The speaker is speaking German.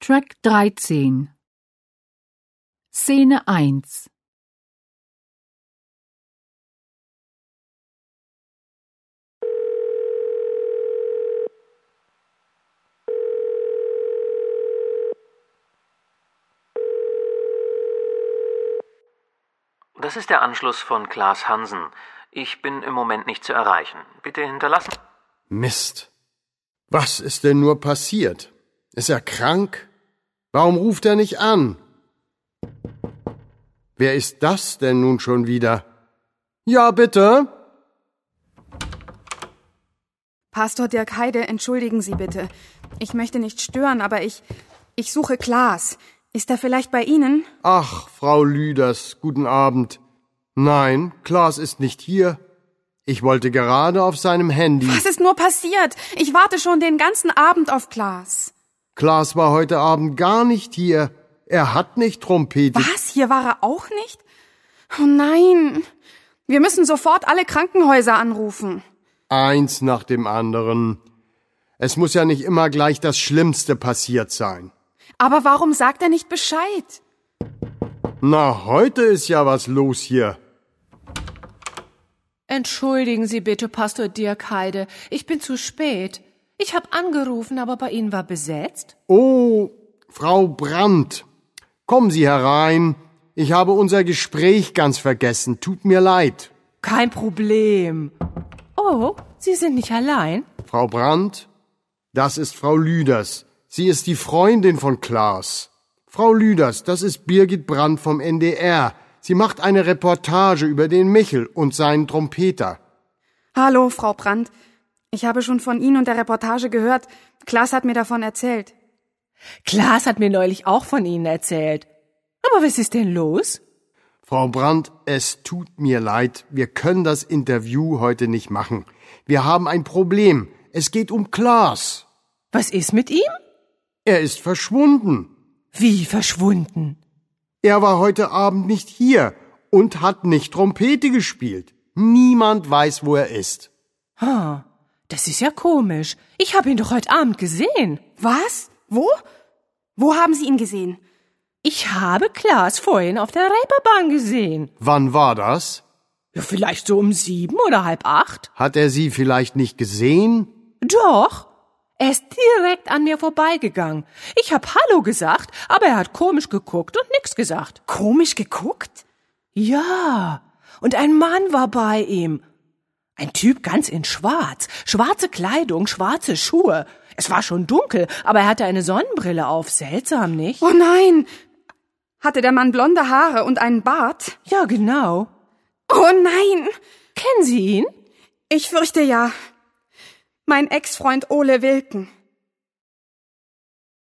Track 13 Szene 1 Das ist der Anschluss von Klaas Hansen. Ich bin im Moment nicht zu erreichen. Bitte hinterlassen. Mist. Was ist denn nur passiert? Ist er krank? Warum ruft er nicht an? Wer ist das denn nun schon wieder? Ja, bitte? Pastor Dirk Heide, entschuldigen Sie bitte. Ich möchte nicht stören, aber ich suche Klaas. Ist er vielleicht bei Ihnen? Ach, Frau Lüders, guten Abend. Nein, Klaas ist nicht hier. Ich wollte gerade auf seinem Handy. Was ist nur passiert? Ich warte schon den ganzen Abend auf Klaas. Klaas war heute Abend gar nicht hier. Er hat nicht trompetet. Was? Hier war er auch nicht? Oh nein. Wir müssen sofort alle Krankenhäuser anrufen. Eins nach dem anderen. Es muss ja nicht immer gleich das Schlimmste passiert sein. Aber warum sagt er nicht Bescheid? Na, heute ist ja was los hier. Entschuldigen Sie bitte, Pastor Dirk Heide. Ich bin zu spät. Ich habe angerufen, aber bei Ihnen war besetzt. Oh, Frau Brandt, kommen Sie herein. Ich habe unser Gespräch ganz vergessen. Tut mir leid. Kein Problem. Oh, Sie sind nicht allein? Frau Brandt, das ist Frau Lüders. Sie ist die Freundin von Klaas. Frau Lüders, das ist Birgit Brandt vom NDR. Sie macht eine Reportage über den Michel und seinen Trompeter. Hallo, Frau Brandt. Ich habe schon von Ihnen und der Reportage gehört. Klaas hat mir davon erzählt. Klaas hat mir neulich auch von Ihnen erzählt. Aber was ist denn los? Frau Brandt, es tut mir leid. Wir können das Interview heute nicht machen. Wir haben ein Problem. Es geht um Klaas. Was ist mit ihm? Er ist verschwunden. Wie verschwunden? Er war heute Abend nicht hier und hat nicht Trompete gespielt. Niemand weiß, wo er ist. Das ist ja komisch. Ich habe ihn doch heute Abend gesehen. Was? Wo? Wo haben Sie ihn gesehen? Ich habe Klaas vorhin auf der Reeperbahn gesehen. Wann war das? Ja, vielleicht so um 7 oder 7:30. Hat er Sie vielleicht nicht gesehen? Doch. Er ist direkt an mir vorbeigegangen. Ich hab Hallo gesagt, aber er hat komisch geguckt und nix gesagt. Komisch geguckt? Ja, und ein Mann war bei ihm. Ein Typ ganz in schwarz. Schwarze Kleidung, schwarze Schuhe. Es war schon dunkel, aber er hatte eine Sonnenbrille auf. Seltsam, nicht? Oh nein! Hatte der Mann blonde Haare und einen Bart? Ja, genau. Oh nein! Kennen Sie ihn? Ich fürchte ja. Mein Ex-Freund Ole Wilken.